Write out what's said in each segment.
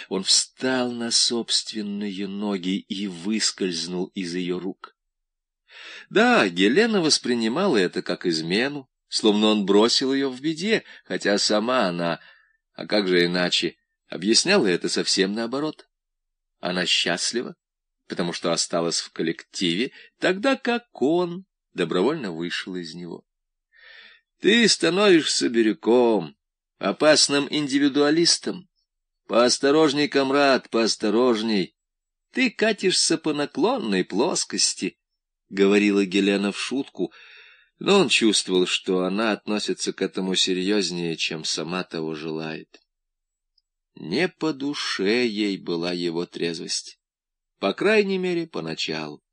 Он встал на собственные ноги и выскользнул из ее рук. Да, Гелена воспринимала это как измену, словно он бросил ее в беде, хотя сама она, а как же иначе, объясняла это совсем наоборот. Она счастлива, потому что осталась в коллективе, тогда как он добровольно вышел из него. Ты становишься бирюком, опасным индивидуалистом. Поосторожней, комрад, поосторожней. Ты катишься по наклонной плоскости, — говорила Гелена в шутку, но он чувствовал, что она относится к этому серьезнее, чем сама того желает. Не по душе ей была его трезвость, по крайней мере, поначалу.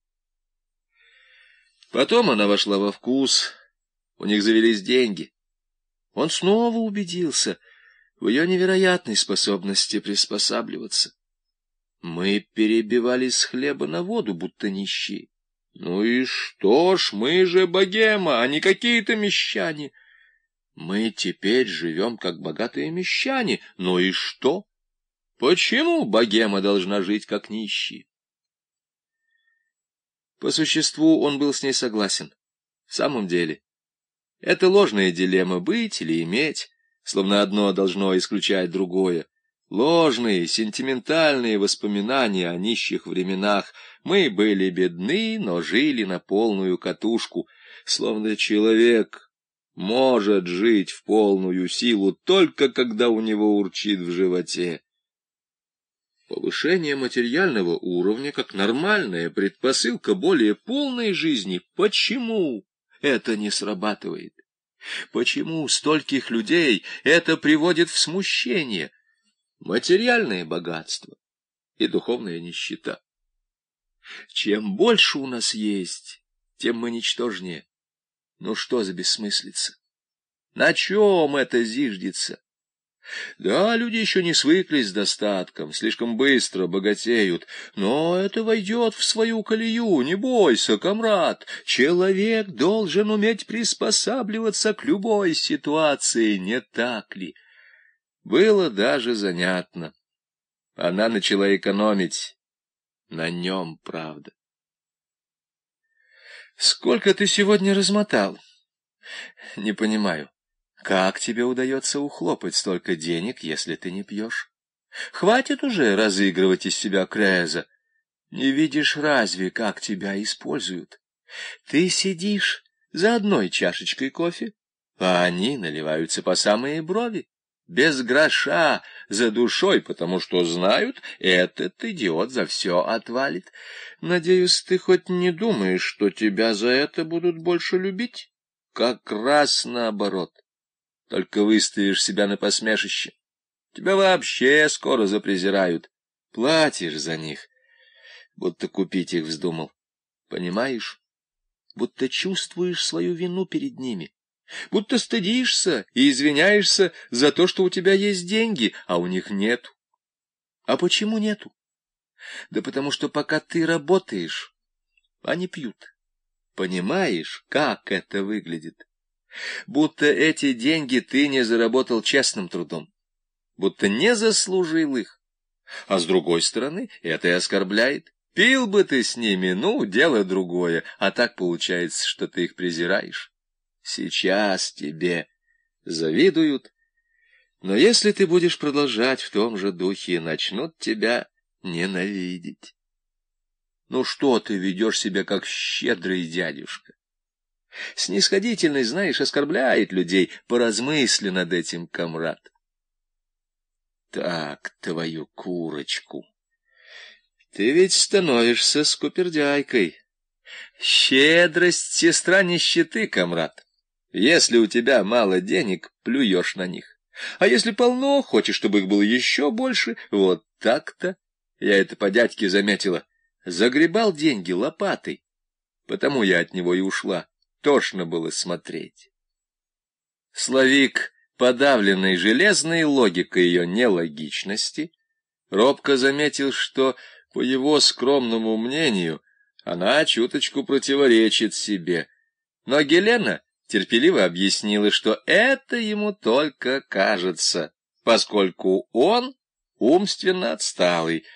Потом она вошла во вкус, у них завелись деньги. Он снова убедился в ее невероятной способности приспосабливаться. Мы перебивались с хлеба на воду, будто нищие. Ну и что ж, мы же богема, а не какие-то мещане. Мы теперь живем как богатые мещане. Ну и что? Почему богема должна жить как нищие? По существу он был с ней согласен. В самом деле, это ложная дилемма — быть или иметь, словно одно должно исключать другое. Ложные, сентиментальные воспоминания о нищих временах. Мы были бедны, но жили на полную катушку, словно человек может жить в полную силу только когда у него урчит в животе. Повышение материального уровня как нормальная предпосылка более полной жизни. Почему это не срабатывает? Почему стольких людей это приводит в смущение? Материальное богатство и духовная нищета. Чем больше у нас есть, тем мы ничтожнее. Ну что за бессмыслица? На чем это зиждется? Да, люди еще не свыклись с достатком, слишком быстро богатеют, но это войдет в свою колею, не бойся, комрад. Человек должен уметь приспосабливаться к любой ситуации, не так ли? Было даже занятно. Она начала экономить. На нем, правда. Сколько ты сегодня размотал? Не понимаю. Как тебе удается ухлопать столько денег, если ты не пьешь? Хватит уже разыгрывать из себя Креза. Не видишь разве, как тебя используют? Ты сидишь за одной чашечкой кофе, а они наливаются по самые брови. Без гроша за душой, потому что знают, этот идиот за все отвалит. Надеюсь, ты хоть не думаешь, что тебя за это будут больше любить? Как раз наоборот. Только выставишь себя на посмешище. Тебя вообще скоро запрезирают. Платишь за них, будто купить их вздумал. Понимаешь? Будто чувствуешь свою вину перед ними. Будто стыдишься и извиняешься за то, что у тебя есть деньги, а у них нету. А почему нету? Да потому что пока ты работаешь, они пьют. Понимаешь, как это выглядит? Будто эти деньги ты не заработал честным трудом, будто не заслужил их. А с другой стороны, это и оскорбляет. Пил бы ты с ними, ну, дело другое, а так получается, что ты их презираешь. Сейчас тебе завидуют, но если ты будешь продолжать в том же духе, начнут тебя ненавидеть. Ну что ты ведешь себя как щедрый дядюшка? Снисходительность, знаешь, оскорбляет людей. Поразмысли над этим, комрад. Так, твою курочку. Ты ведь становишься скупердяйкой. Щедрость — сестра нищеты, комрад. Если у тебя мало денег, плюешь на них. А если полно, хочешь, чтобы их было еще больше, вот так-то. Я это по дядьке заметила. Загребал деньги лопатой. Потому я от него и ушла. Тошно было смотреть. Славик, подавленный железной логикой ее нелогичности, робко заметил, что, по его скромному мнению, она чуточку противоречит себе. Но Гелена терпеливо объяснила, что это ему только кажется, поскольку он умственно отсталый,